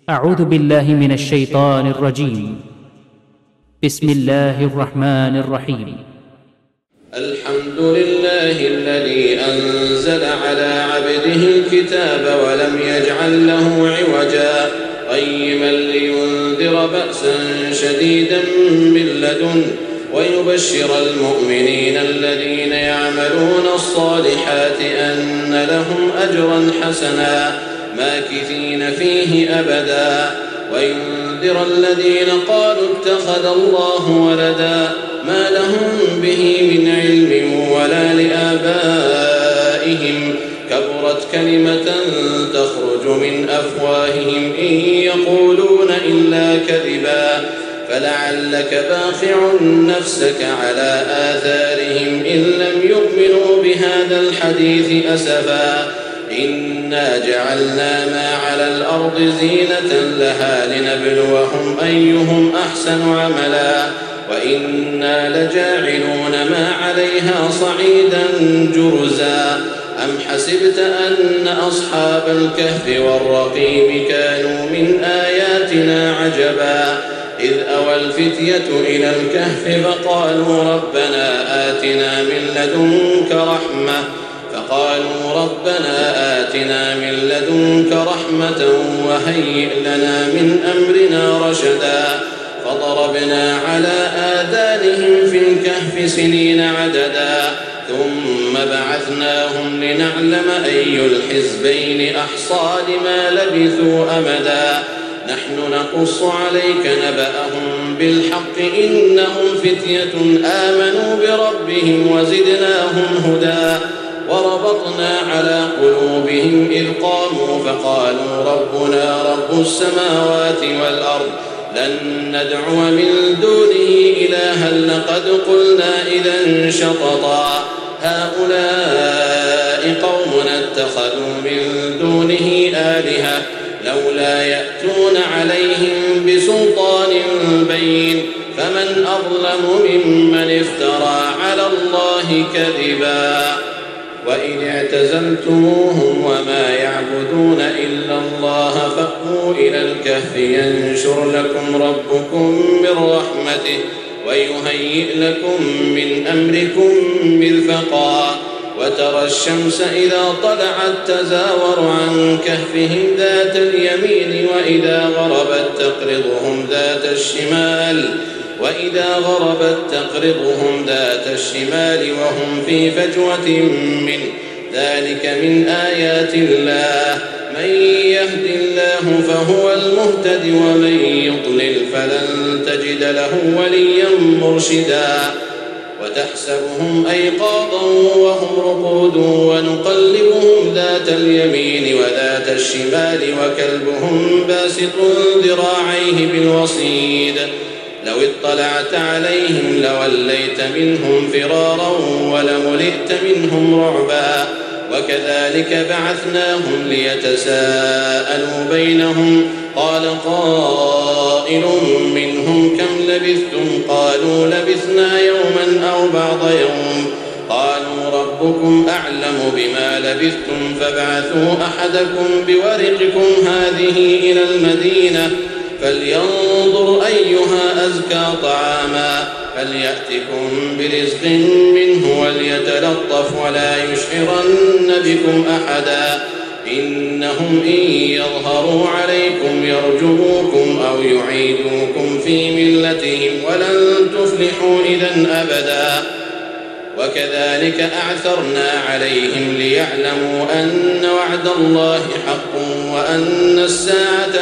أعوذ بالله من الشيطان الرجيم. بسم الله الرحمن الرحيم. الحمد لله الذي أنزل على عبده الكتاب ولم يجعل له عوجا قيما لينذر بأسا شديدا من لدنه ويبشر المؤمنين الذين يعملون الصالحات أن لهم أجرا حسنا ماكثين فيه أبدا وينذر الذين قالوا اتخذ الله ولدا ما لهم به من علم ولا لآبائهم كبرت كلمة تخرج من أفواههم إن يقولون إلا كذبا فلعلك باخع نفسك على آثارهم إن لم يؤمنوا بهذا الحديث أسفا إنا جعلنا ما على الأرض زينة لها لنبلوهم أيهم أحسن عملا وإنا لجاعلون ما عليها صعيدا جرزا أم حسبت أن أصحاب الكهف والرقيم كانوا من آياتنا عجبا إذ أوى الفتية إلى الكهف فقالوا ربنا آتنا من لدنك رحمة وهيئ لنا من أمرنا رشدا فضربنا على آذانهم في الكهف سنين عددا ثم بعثناهم لنعلم أي الحزبين أحصى لما لبثوا أمدا نحن نقص عليك نبأهم بالحق إنهم فتية آمنوا بربهم وزدناهم هدى وربطنا على قلوبهم إذ قاموا فقالوا ربنا رب السماوات والأرض لن ندعو من دونه إلها لقد قلنا إذا شططا هؤلاء قومنا اتخذوا من دونه آلهة لولا يأتون عليهم بسلطان بين فمن أظلم ممن افترى على الله كذبا وإن اعتزلتموهم وما يعبدون إلا الله فأووا إلى الكهف ينشر لكم ربكم من رحمته ويهيئ لكم من أمركم مرفقا وترى الشمس إذا طلعت تزاور عن كهفهم ذات اليمين وإذا غربت تقرضهم ذات الشمال وهم في فجوة منه ذلك من آيات الله من يهد الله فهو المهتد ومن يضلل فلن تجد له وليا مرشدا وتحسبهم أيقاظا وهم رقود ونقلبهم ذات اليمين وذات الشمال وكلبهم باسط ذراعيه بالوصيد لو اطلعت عليهم لوليت منهم فرارا ولملئت منهم رعبا وكذلك بعثناهم ليتساءلوا بينهم قال قائل منهم كم لبثتم قالوا لبثنا يوما أو بعض يوم قالوا ربكم أعلم بما لبثتم فابعثوا أحدكم بورقكم هذه إلى المدينة فلينظر أيها أزكى طعاما فليأتكم برزق منه وليتلطف ولا يشعرن بكم أحدا إنهم إن يظهروا عليكم يرجموكم أو يعيدوكم في ملتهم ولن تفلحوا إذا أبدا وكذلك أعثرنا عليهم ليعلموا أن وعد الله حق وأن الساعة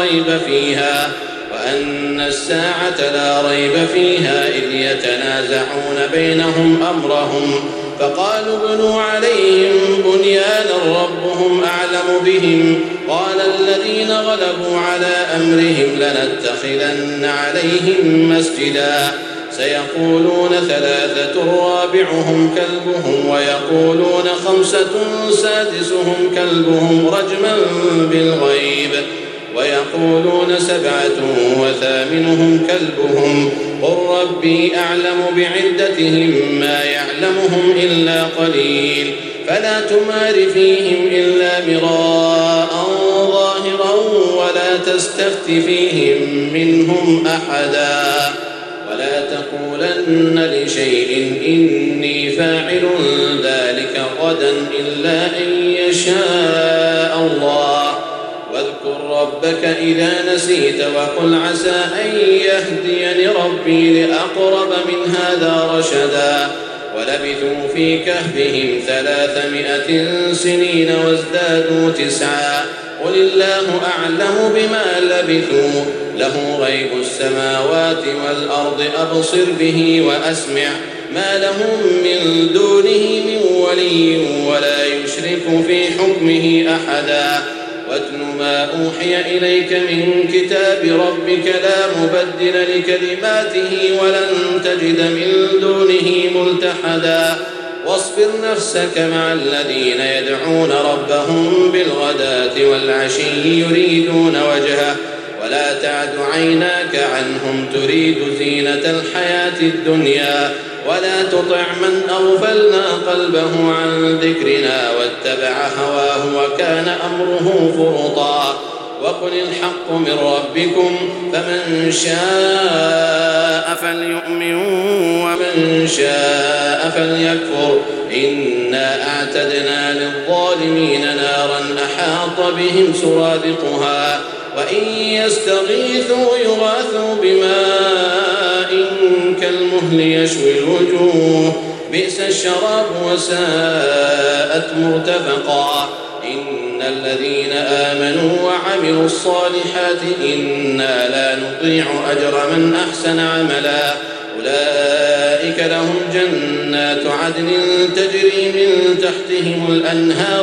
لا ريب فيها إذ يتنازعون بينهم أمرهم فقالوا ابنوا عليهم بنيانا ربهم أعلم بهم قال الذين غلبوا على أمرهم لنتخذن عليهم مسجدا سيقولون 3 رابعهم كلبهم ويقولون 5 سادسهم كلبهم رجما بالغيب ويقولون 7 وثامنهم كلبهم قل ربي أعلم بعدتهم ما يعلمهم إلا قليل فلا تمار فيهم إلا مراء ظاهرا ولا ولا تستفت فيهم منهم أحدا ولا تقولن لشيء إني فاعل ذلك غدا إلا أن يشاء الله واذكر ربك إذا نسيت وقل عسى أن يهديني ربي لأقرب من هذا رشدا ولبثوا في كهفهم 300 سنين وازدادوا 9 قل الله أعلم بما لبثوا له غيب السماوات والأرض أبصر به وأسمع ما لهم من دونه من ولي ولا يشرك في حكمه أحدا واتل ما أوحي إليك من كتاب ربك لا مبدل لكلماته ولن تجد من دونه ملتحدا واصبر نفسك مع الذين يدعون ربهم بالغداة والعشي يريدون وجهه ولا تعد عيناك عنهم تريد زينة الحياة الدنيا ولا تطع من أغفلنا قلبه عن ذكرنا واتبع هواه وكان أمره فرطا وقل الحق من ربكم فمن شاء فليؤمن ومن شاء فليكفر إنا أعتدنا للظالمين نارا أحاط بهم سرادقها وإن يستغيثوا يغاثوا بماء كالمهل يشوي الوجوه بئس الشراب وساءت مرتفقا إن الذين آمنوا وعملوا الصالحات إنا لا نضيع أجر من أحسن عملا أولئك لهم جنات عدن تجري من تحتهم الأنهار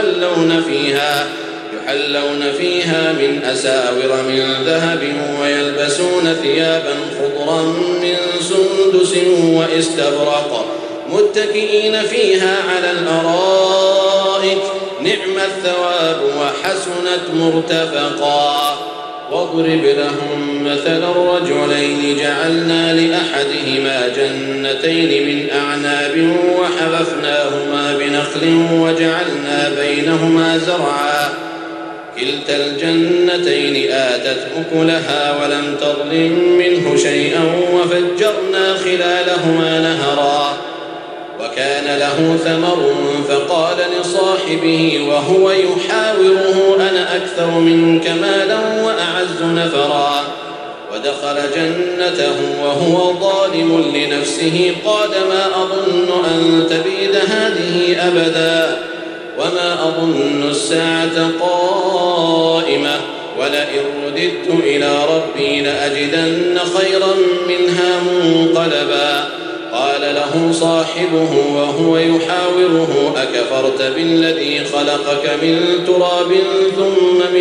يحلون فيها من أساور من ذهب ويلبسون ثيابا خضرا من سندس وإستبرق متكئين فيها على الأرائك نعم الثواب وحسنت مرتفقا واضرب لهم مثل الرجلين جعلنا لأحدهما جنتين من أعناب وحففناهما بنخل وجعلنا بينهما زرعا كلتا الجنتين آتت أكلها ولم تظلم منه شيئا وفجرنا خلالهما نهرا وكان له ثمر فقال لصاحبه وهو يحاوره أنا أكثر منك مالا وأعز نفرا ودخل جنته وهو ظالم لنفسه قال ما أظن أن تبيد هذه أبدا وما أظن الساعة قائمة ولئن رددت إلى ربي لأجدن خيرا منها منقلبا قال له صاحبه وهو يحاوره أكفرت بالذي خلقك من تراب ثم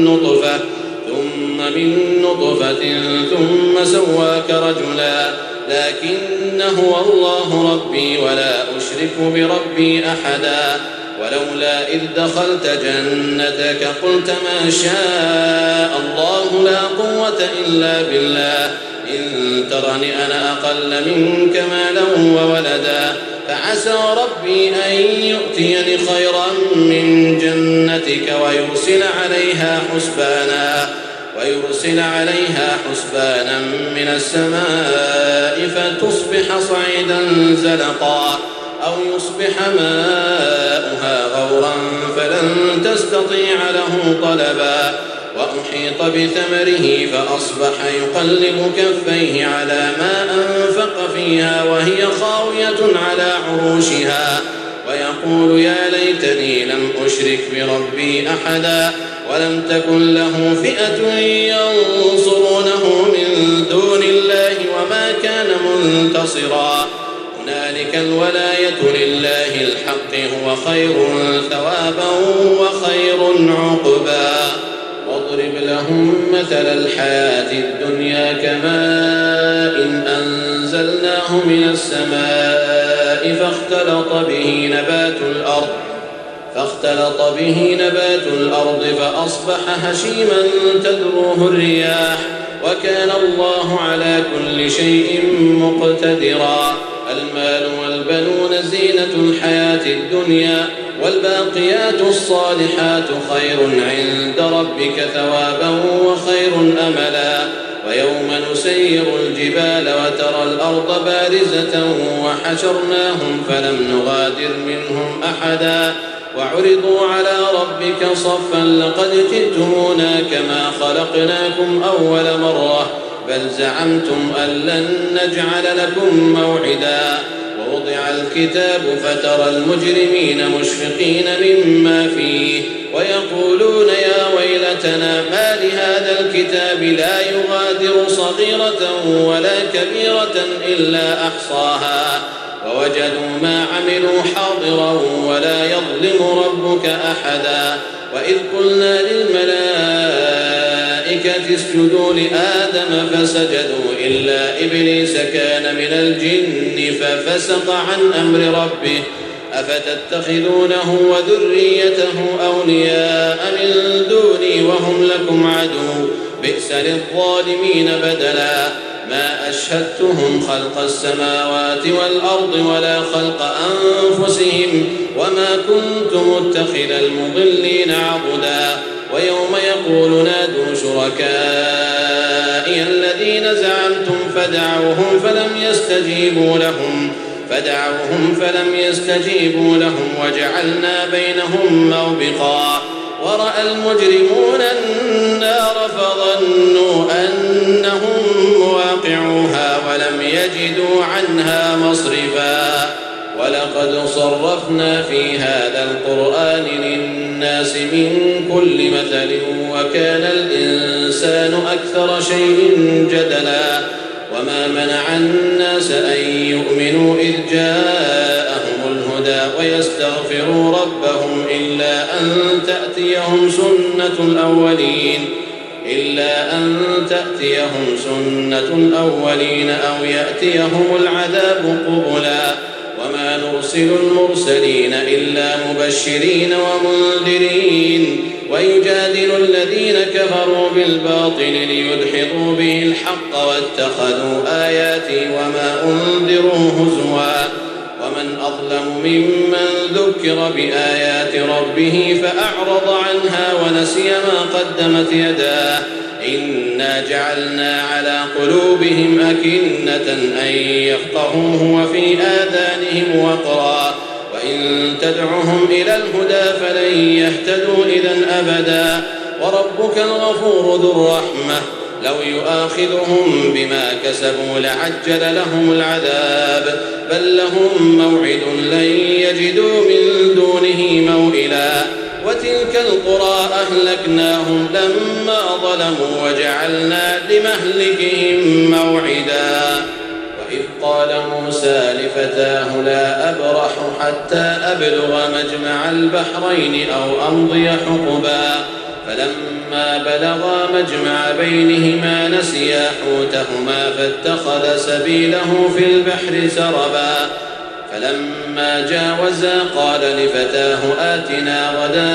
من نطفة ثم سواك رجلا لكن هو الله ربي ولا أشرك بربي أحدا ولولا إذ دخلت جنتك قلت ما شاء الله لا قوة إلا بالله إن ترني أنا أقل منك مالا وولدا فعسى ربي أن يؤتيني خيرا من جنتك ويرسل عليها حسبانا من السماء فتصبح صعيدا زلقا أو يصبح ماؤها غورا فلن تستطيع له طلبا وأحيط بثمره فأصبح يقلب كفيه على ما أنفق فيها وهي خاوية على عروشها ويقول يا ليتني لم أشرك بربي أحدا ولم تكن له فئة ينصرونه من دون الله وما كان منتصرا هنالك الولاية لله الحق هو خير ثوابا وخير عقبا واضرب لهم مثل الحياة الدنيا كماء أنزلناه من السماء فاختلط به نبات الأرض فأصبح هشيما تذروه الرياح وكان الله على كل شيء مقتدرا المال والبنون زينة الحياة الدنيا والباقيات الصالحات خير عند ربك ثوابا وخير أملا ويوم نسير الجبال وترى الأرض بارزة وحشرناهم فلم نغادر منهم أحدا وعرضوا على ربك صفا لقد جئتمونا كما خلقناكم أول مرة بل زعمتم أن لن نجعل لكم موعدا ووضع الكتاب فترى المجرمين مشفقين مما فيه ويقولون يا ويلتنا ما لهذا الكتاب لا يغادر صغيرة ولا كبيرة إلا أحصاها ووجدوا ما عملوا حاضرا ولا يظلم ربك أحدا وإذ قلنا للملائكة اسجدوا لآدم فسجدوا إلا إبليس كان من الجن ففسق عن أمر ربه أفتتخذونه وذريته أولياء من دوني وهم لكم عدو بئس للظالمين بدلا ما أشهدتهم خلق السماوات والأرض ولا خلق أنفسهم وما كنت متخذ المضلين عضدا ويوم يقول نادوا شركائي الذين زعمتم فدعوهم فلم يستجيبوا لهم وجعلنا بينهم موبقا ورأى المجرمون النار فظنوا أنهم مواقعوها ولم يجدوا عنها مصرفا ولقد صرفنا في هذا القرآن للناس من كل مثل وكان الإنسان أكثر شيء جدلا وما منع الناس أن يؤمنوا إذ جاءهم الهدى ويستغفروا ربهم إلا أن تأتيهم سنة الأولين أو يأتيهم العذاب قبلا وما نرسل المرسلين إلا مبشرين ومنذرين ويجادل الذين كفروا بالباطل ليدحضوا به الحق واتخذوا آياتي وما أنذروا هزوا ومن أظلم ممن ذكر بآيات ربه فأعرض عنها ونسي ما قدمت يداه إنا جعلنا على قلوبهم أكنة أن يفقهوه وفي آذانهم وقرا وإن تدعهم إلى الهدى فلن يهتدوا إذن أبدا وربك الغفور ذو الرحمة لو يؤاخذهم بما كسبوا لعجل لهم العذاب بل لهم موعد لن يجدوا من دونه موئلا وتلك القرى أهلكناهم لما ظلموا وجعلنا لمهلكهم موعدا وإذ قال موسى لفتاه لا أبرح حتى أبلغ مجمع البحرين أو أمضي حقبا فلما بلغا مجمع بينهما نسيا حوتهما فاتخذ سبيله في البحر سربا فلما جاوزا قال لفتاه آتنا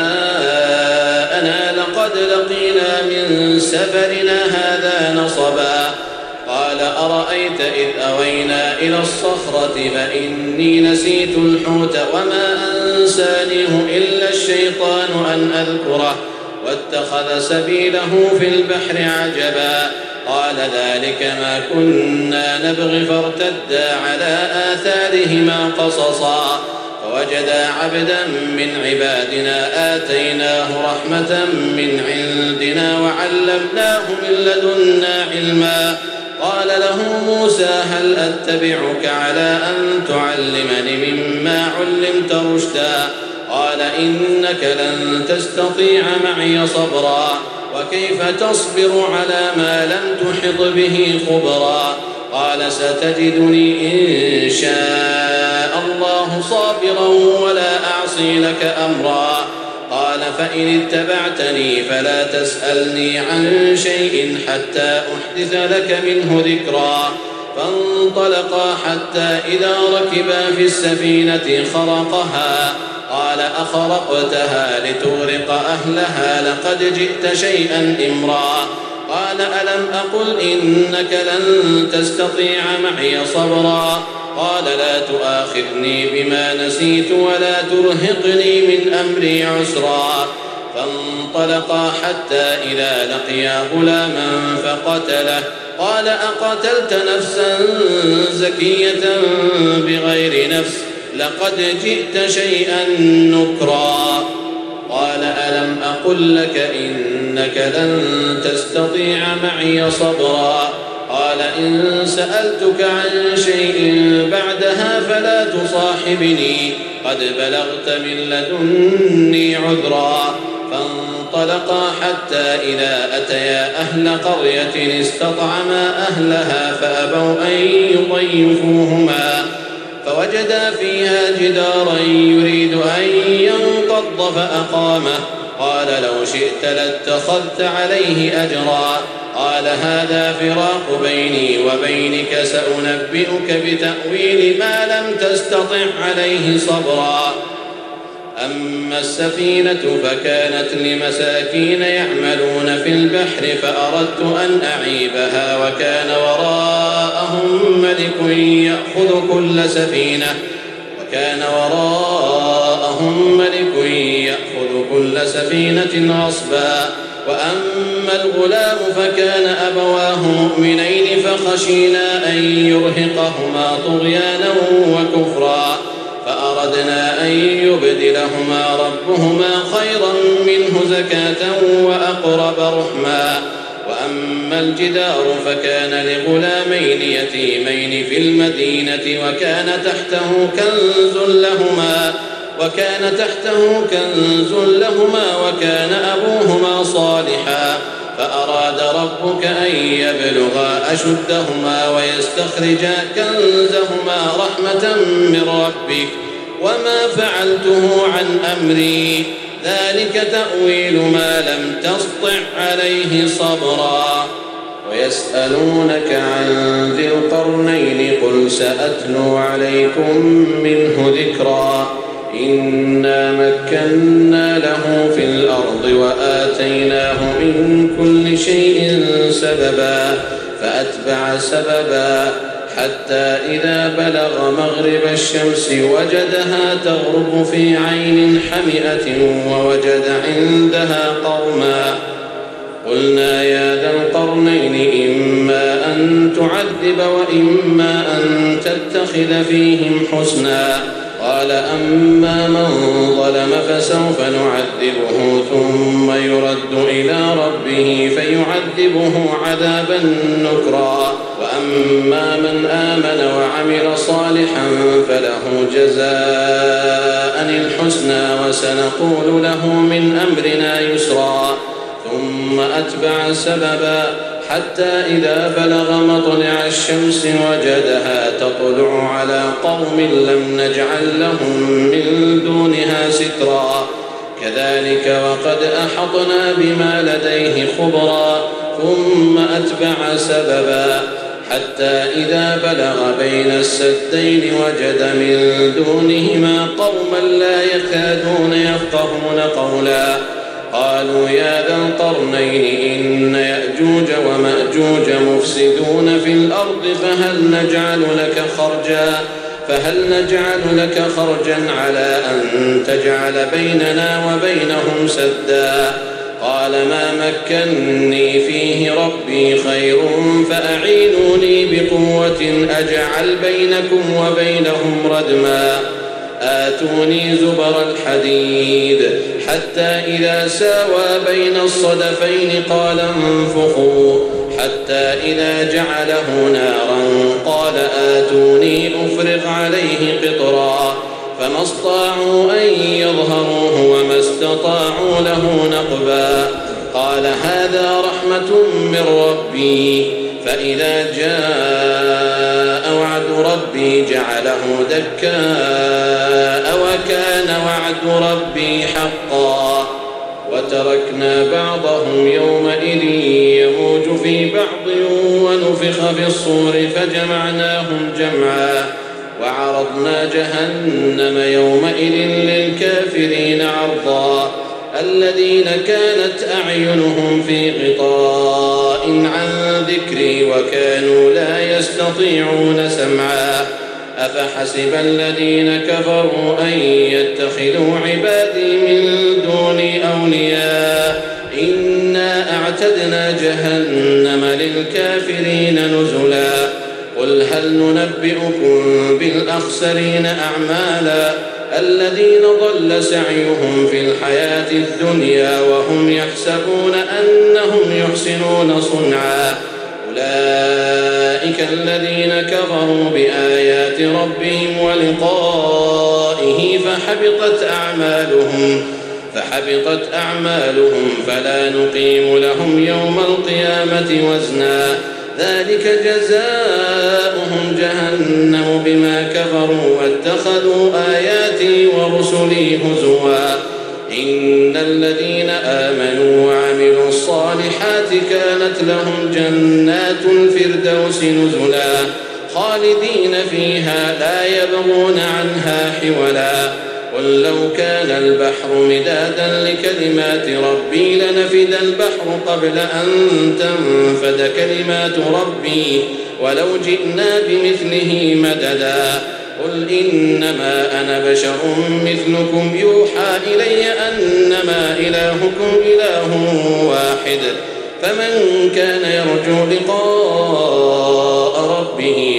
غداءنا لقد لقينا من سفرنا هذا نصبا قال أرأيت إذ أوينا إلى الصخرة فإني نسيت الحوت وما أنسانيه إلا الشيطان أن أذكره واتخذ سبيله في البحر عجبا قال ذلك ما كنا نبغي فارتدا على آثارهما قصصا فوجدا عبدا من عبادنا آتيناه رحمة من عندنا وعلمناه من لدنا علما قال له موسى هل أتبعك على أن تعلمني مما علمت رشدا قال إنك لن تستطيع معي صبرا وكيف تصبر على ما لم تحط به خبرا قال ستجدني إن شاء الله صابرا ولا أعصي لك أمرا قال فإن اتبعتني فلا تسألني عن شيء حتى أحدث لك منه ذكرا فانطلقا حتى إذا ركبا في السفينة خرقها قال أخرقتها لتغرق أهلها لقد جئت شيئا إمرا قال ألم أقل إنك لن تستطيع معي صبرا قال لا تؤاخذني بما نسيت ولا ترهقني من أمري عسرا. فانطلقا حتى إذا لقيا غلاما فقتله. قال أقتلت نفسا زكية بغير نفس لقد جئت شيئا نكرا. قال ألم أقل لك إنك لن تستطيع معي صبرا. قال إن سألتك عن شيء بعدها فلا تصاحبني قد بلغت من لدني عذرا. فانطلقا حتى إذا أتيا أهل قرية استطعما أهلها فأبوا أن يضيفوهما فوجدا فيها جدارا يريد أن ينقض فأقامه. قال لو شئت لاتخذت عليه أجرا. قال هذا فراق بيني وبينك سأنبئك بتأويل ما لم تستطع عليه صبرا. أما السفينة فكانت لمساكين يعملون في البحر فأردت أن أعيبها وكان وراءهم ملك يأخذ كل سفينة غصبا. وأما الغلام فكان أبواه مؤمنين فخشينا أن يرهقهما طغيانا وكفرا فأردنا أن يبدلهما ربهما خيرا منه زكاة وأقرب رحما. وأما الجدار فكان لغلامين يتيمين في المدينة وكان تحته كنز لهما وكان أبوهما صالحا فأراد ربك أن يبلغا أشدهما ويستخرجا كنزهما رحمة من ربك وما فعلته عن أمري ذلك تأويل ما لم تسطع عليه صبرا. ويسألونك عن ذي القرنين قل سأتلو عليكم منه ذكرا. إنا مكنا له في الأرض وآتيناه من كل شيء سببا فأتبع سببا حتى إذا بلغ مغرب الشمس وجدها تغرب في عين حمئة ووجد عندها قوما. قلنا يا ذا القرنين إما أن تعذب وإما أن تتخذ فيهم حسنا. قال أما من ظلم فسوف نعذبه ثم يرد إلى ربه فيعذبه عذابا نكرا. وأما من آمن وعمل صالحا فله جزاء الحسنى وسنقول له من أمرنا يسرا. ثم أتبع سببا حتى إذا بلغ مطلع الشمس وجدها تطلع على قوم لم نجعل لهم من دونها سترا. كذلك وقد أحطنا بما لديه خبرا. ثم أتبع سببا حتى إذا بلغ بين السدين وجد من دونهما قوما لا يكادون يفقهون قولا. قالوا يا ذا القرنين إن يأجوج ومأجوج مفسدون في الأرض فهل نجعل لك خرجا على أن تجعل بيننا وبينهم سدا. قال ما مكني فيه ربي خير فأعينوني بقوة أجعل بينكم وبينهم ردما. آتوني زبر الحديد حتى إذا ساوى بين الصدفين قال انفخوا حتى إذا جعله نارا قال آتوني أفرغ عليه قطرا. فما استطاعوا أن يظهروه وما استطاعوا له نقبا. قال هذا رحمة من ربي فإذا جاء وعد ربي جعله دكاء وكان وعد ربي حقا. وتركنا بعضهم يومئذ يموج في بعض ونفخ في الصور فجمعناهم جمعا. وعرضنا جهنم يومئذ للكافرين عرضا. الذين كانت أعينهم في غطاء عن ذكري وكانوا لا يستطيعون سمعا. أفحسب الذين كفروا أن يتخذوا عبادي من دوني أولياء إنا أعتدنا جهنم للكافرين نزلا قل هل ننبئكم بالأخسرين أعمالا الذين ضل سعيهم في الحياة الدنيا وهم يحسبون أنهم يحسنون صنعا أولئك الذين كفروا بآيات ربهم ولقائه فحبطت أعمالهم فلا نقيم لهم يوم القيامة وزنا ذلك جزاؤهم جهنم بما كفروا واتخذوا آياتي ورسلي هزوا إن الذين آمنوا وعملوا الصالحات كانت لهم جنات الفردوس نزلا خالدين فيها لا يبغون عنها حولا قل لو كان البحر مدادا لكلمات ربي لنفد البحر قبل أن تنفد كلمات ربي ولو جئنا بمثله مددا قل إنما أنا بشر مثلكم يوحى إلي أنما إلهكم إله واحد فمن كان يرجو لقاء ربه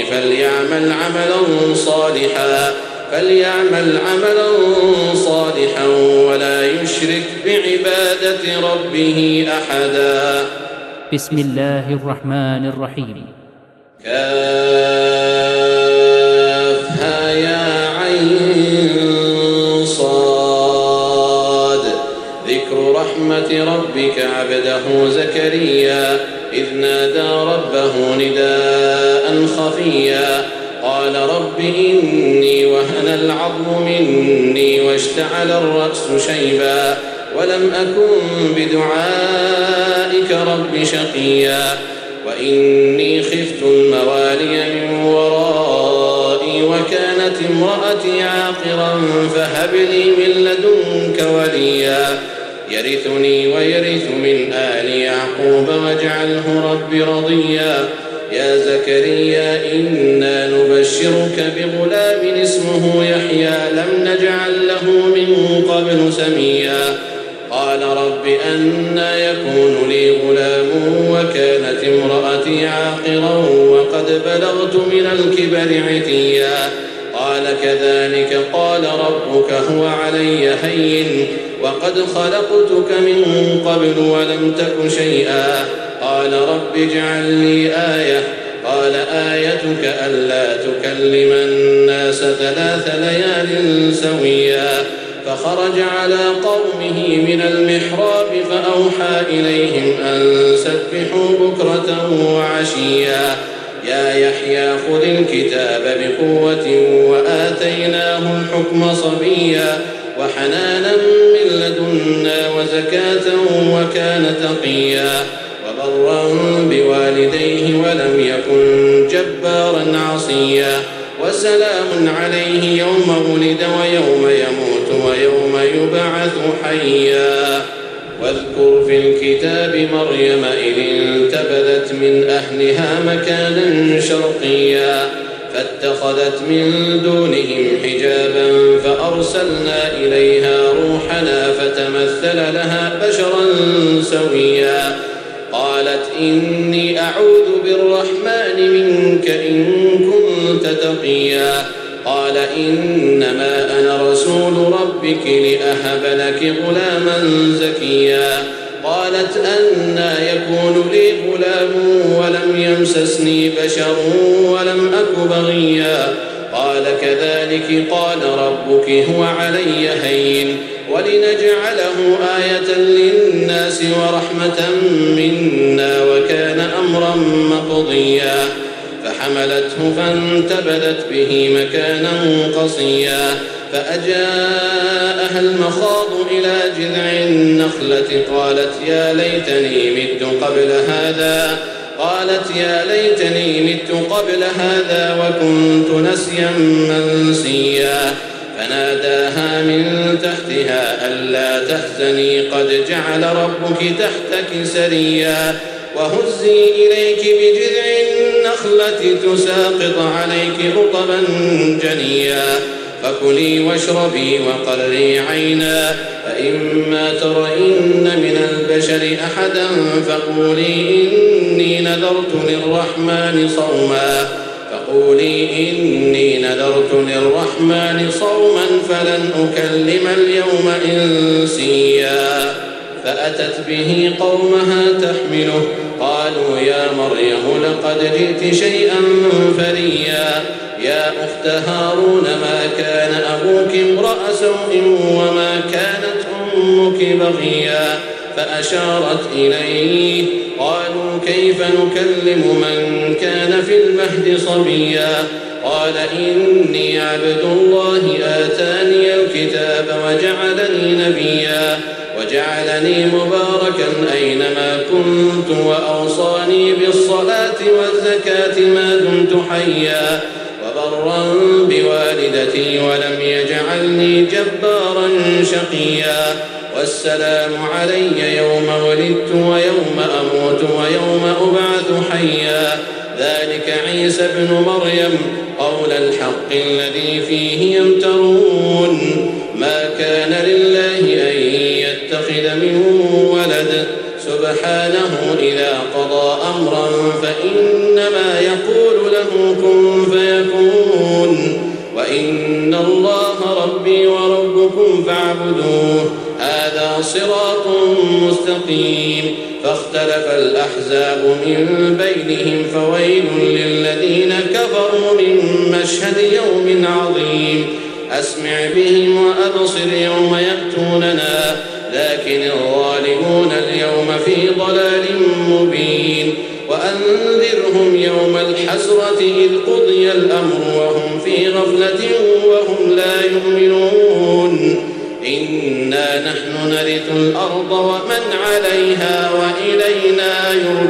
فليعمل عملا صالحا ولا يشرك بعبادة ربه أحدا. بسم الله الرحمن الرحيم. كافها يا عين صاد ذكر رحمة ربك عبده زكريا إذ نادى ربه نداء خفيا قال رب إني وهن العظم مني واشتعل الرأس شيبا ولم أكن بدعائك رب شقيا وإني خفت الموالي من ورائي وكانت امرأتي عاقرا فهب لي من لدنك وليا يرثني ويرث من آل يعقوب واجعله رب رضيا يا زكريا إنا نبشرك بغلام اسمه يحيى لم نجعل له من قبل سميا قال رب أنى يكون لي غلام وكانت امرأتي عاقرا وقد بلغت من الكبر عتيا قال كذلك قال ربك هو علي هين وقد خلقتك من قبل ولم تك شيئا قال رب اجعل لي آية قال آيتك ألا تكلم الناس 3 ليال سويا فخرج على قومه من المحراب فأوحى إليهم أن سبحوا بكرة وعشيا يا يحيى خذ الكتاب بقوة وآتيناه الحكم صبيا وحنانا من لدنا وزكاة وكان تقيا وبرا بوالديه ولم يكن جبارا عصيا وسلام عليه يوم ولد ويوم يموت ويوم يبعث حيا واذكر في الكتاب مريم إذ انتبذت من أهلها مكانا شرقيا فاتخذت من دونهم حجابا فأرسلنا إليها روحنا فتمثل لها بشرا سويا قالت إني أعوذ بالرحمن منك إن كنت تقيا قال إنما أنا رسول ربك لأهب لك غلاما زكيا قالت أنى يكون لي غلام ولم يمسسني بشر ولم أك بغيا قال كذلك قال ربك هو علي هين ولنجعله آية للناس ورحمة منا وكان أمرا مقضيا فحملته فانتبذت به مكانا قصيا فأجاءها المخاض إلى جذع النخلة قالت يا ليتني مت قبل هذا وكنت نسيا منسيا فناداها من تحتها ألا تحزني قد جعل ربك تحتك سريا وهزي إليك بجذع النخلة النخلة تساقط عليك رطبا جنيا فكلي واشربي وقري عينا فإما ترين من البشر أحدا فقولي إني نذرت للرحمن صوما فلن أكلم اليوم إنسيا فأتت به قومها تحمله قالوا يا مريم لقد جئت شيئا فريا يا أخت هارون ما كان أبوك امرأ سوء وما كانت أمك بغيا فأشارت إليه قالوا كيف نكلم من كان في المهد صبيا قال إني عبد الله آتاني الكتاب وجعلني نبيا وجعلني مباركا أينما كنت وأوصاني بالصلاة والزكاة ما دمت حيا وبرا بوالدتي ولم يجعلني جبارا شقيا والسلام علي يوم ولدت ويوم أموت ويوم أبعث حيا ذلك عيسى ابن مريم قول الحق الذي فيه يمترون ما كان لله أن يتخذ من ولد سبحانه إذا قضى أمرا فإنما يقول له كن فيكون وإن الله ربي وربكم فاعبدوه هذا صراط مستقيم فاختلف الأحزاب من بينهم فويل للذين كفروا من مشهد يوم عظيم أسمع بهم وأبصر يوم يأتوننا لكن الظالمون اليوم في ضلال مبين وأنذرهم يوم الحسرة إذ قضي الأمر وهم في غفلة وهم لا يؤمنون إنا نحن نرث الأرض ومن عليها وإلينا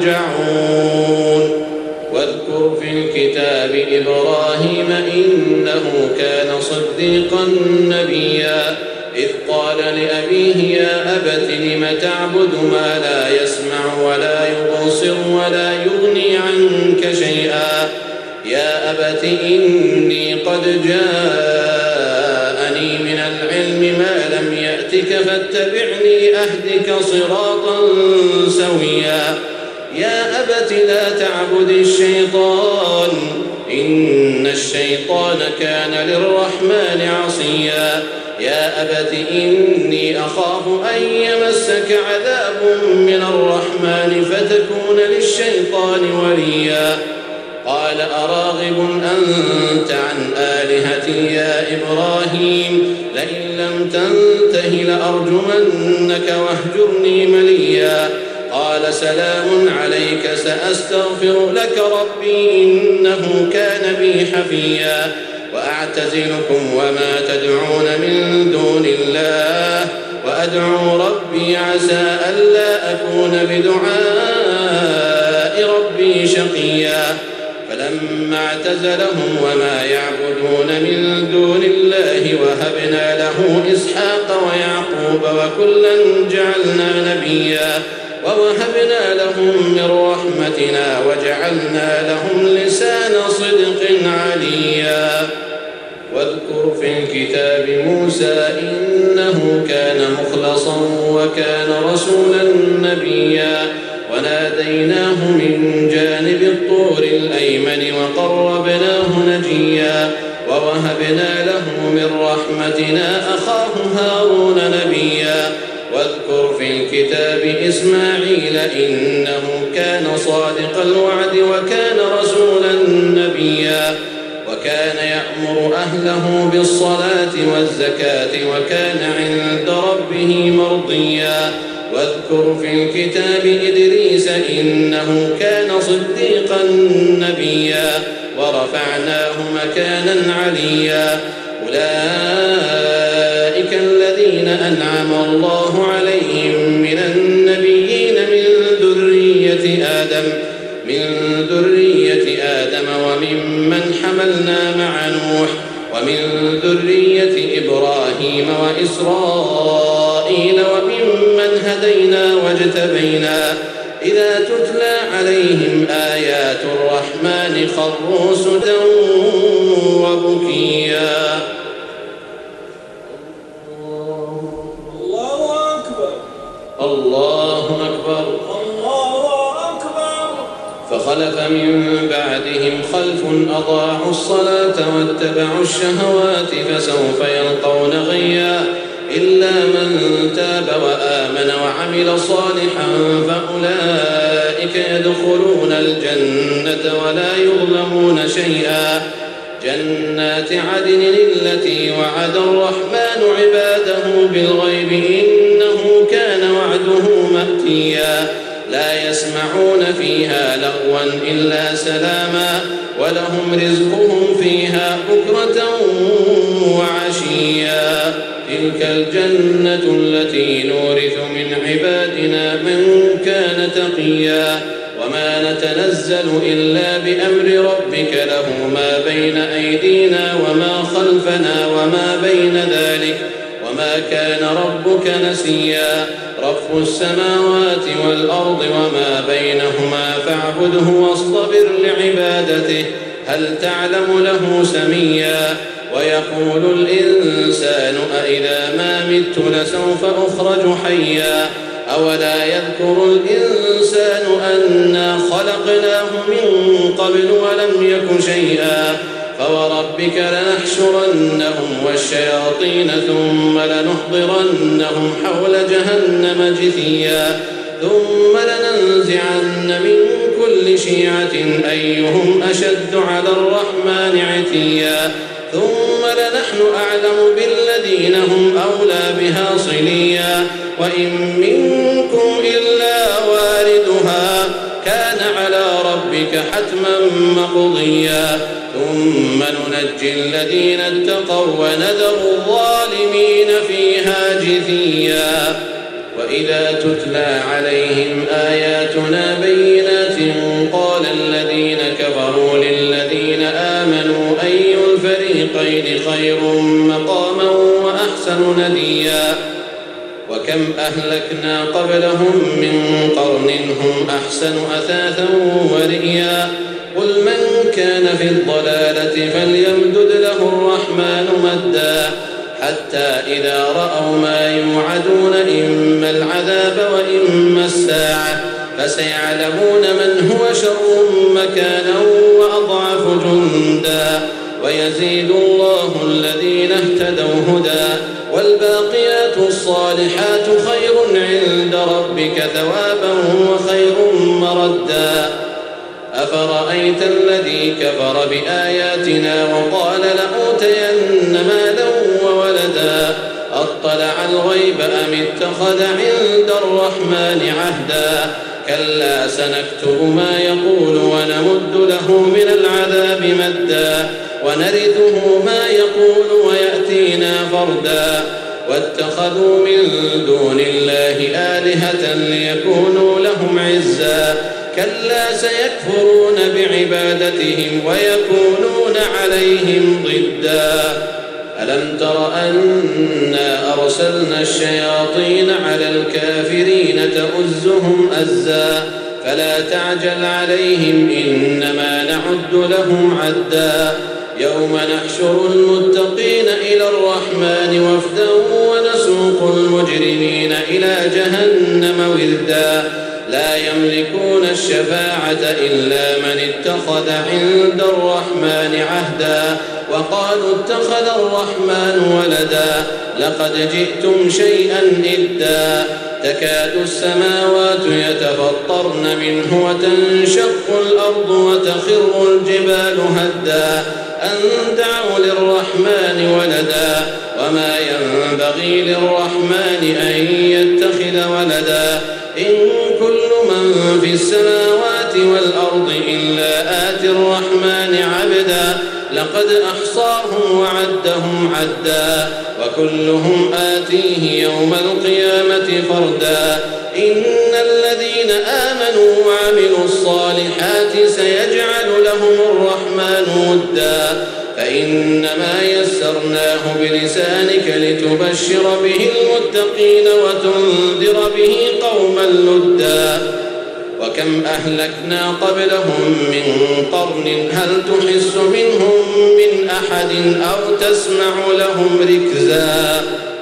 يرجعون واذكر في الكتاب إبراهيم إنه كان صديقا نبيا إذ قال لأبيه يا أبت لم تعبد ما لا يسمع ولا يبصر ولا يغني عنك شيئا يا أبت إني قد جاءني من العلم ما لم يأتك فاتبعني أهدك صراطا سويا يا أبت لا تعبد الشيطان إن الشيطان كان للرحمن عصيا يا أبت إني أخاف أن يمسك عذاب من الرحمن فتكون للشيطان وليا قال أراغب أنت عن آلهتي يا إبراهيم لئن لم تنته لأرجمنك واهجرني مليا قال سلام عليك سأستغفر لك ربي إنه كان بي حفيا وأعتزلكم وما تدعون من دون الله وأدعو ربي عسى ألا أكون بدعاء ربي شقيا فلما اعتزلهم وما يعبدون من دون الله وهبنا له إسحاق ويعقوب وكلا جعلنا نبيا ووهبنا لهم من رحمتنا وجعلنا لهم لسان صدق عليا واذكر في الكتاب موسى إنه كان مخلصا وكان رسولا نبيا وناديناه من جانب الطور الأيمن وقربناه نجيا ووهبنا له من رحمتنا أخاه هارون نبيا واذكر في الكتاب إسماعيل إنه كان صادق الوعد وكان رسولا نبيا وكان يأمر أهله بالصلاة والزكاة وكان عند ربه مرضيا واذكر في الكتاب إدريس إنه كان صديقا نبيا ورفعناه مكانا عليا أولئك الذين أنعم الله عليهم من النبيين من ذرية آدم وممن حملنا مع نوح ومن ذرية إبراهيم وإسرائيل وممن هدينا واجتبينا إذا تتلى عليهم آيات الرحمن خروا سجدا وبكيا. الله أكبر الله أكبر. فخلف من بعدهم خلف أضاعوا الصلاة واتبعوا الشهوات فسوف يلقون غيا إلا من تاب وآمن وعمل صالحا فأولئك يدخلون الجنة ولا يظلمون شيئا. جنات عدن التي وعد الرحمن عباده بالغيب إنه كان وعده مأتيا. لا يسمعون فيها لغوا إلا سلاما ولهم رزقهم فيها بكرة وعشيا. تلك الجنة التي نورث من عبادنا من كان تقيا. وما نتنزل إلا بأمر ربك له ما بين أيدينا وما خلفنا وما بين ذلك وما كان ربك نسيا. رب السماوات والأرض وما بينهما فاعبده واصطبر لعبادته هل تعلم له سميا. ويقول الإنسان أإذا ما مت لسوف أخرج حيا. أولا يذكر الإنسان أنا خلقناه من قبل ولم يك شيئا. فوربك لنحشرنهم والشياطين ثم لنحضرنهم حول جهنم جثيا. ثم لننزعن من كل شيعة أيهم أشد على الرحمن عتيا. ثم لنحن أعلم بالذين هم أولى بها صليا. وإن منكم إلا واردها كان على ربك حتما مقضيا. ثم ننجي الذين اتقوا ونذر الظالمين فيها جثيا. وإذا تتلى عليهم آياتنا بينات قال الذين كفروا للذين آمنوا أي الفريقين خير مقاما وأحسن نديا. وكم أهلكنا قبلهم من قرن هم أحسن أثاثا ورئيا. قل من كان في الضلالة فليمدد له الرحمن مدا حتى إذا رأوا ما يوعدون إما العذاب وإما الساعة فسيعلمون من هو شر مكانا وأضعف جندا. ويزيد الله الذين اهتدوا هدى والباقيات الصالحات خير عند ربك ثوابا وخير مردا. أفرأيت الذي كفر بآياتنا وقال لأوتين مالا وولدا أطلع الغيب أم اتخذ عند الرحمن عهدا. كلا سنكتب ما يقول ونمد له من العذاب مدا ونرثه ما يقول ويأتينا فردا. واتخذوا من دون الله آلهة ليكونوا لهم عزا. كلا سيكفرون بعبادتهم ويكونون عليهم ضدا. ألم تر أنا أرسلنا الشياطين على الكافرين تؤزهم أزا فلا تعجل عليهم إنما نعد لهم عدا. يوم نحشر المتقين إلى الرحمن وفدا ونسوق المجرمين إلى جهنم وردا. لا يملكون الشفاعة إلا من اتخذ عند الرحمن عهدا. وقالوا اتخذ الرحمن ولدا لقد جئتم شيئا إدا. تكاد السماوات يتفطرن منه وتنشق الأرض وتخر الجبال هدا أن دعوا للرحمن ولدا وما ينبغي للرحمن أن يتخذ ولدا. إن كل من في السماوات والأرض إلا آتي الرحمن عبدا. لقد أحصاهم وعدهم عدا وكلهم آتيه يوم القيامة فردا. إن الذين آمنوا وعملوا الصالحات سيجعل لهم الرحمن ودا. فإنما يسرناه بلسانك لتبشر به المتقين وتنذر به قوما لدا. وكم أهلكنا قبلهم من قرن هل تحس منهم من أحد أو تسمع لهم ركزا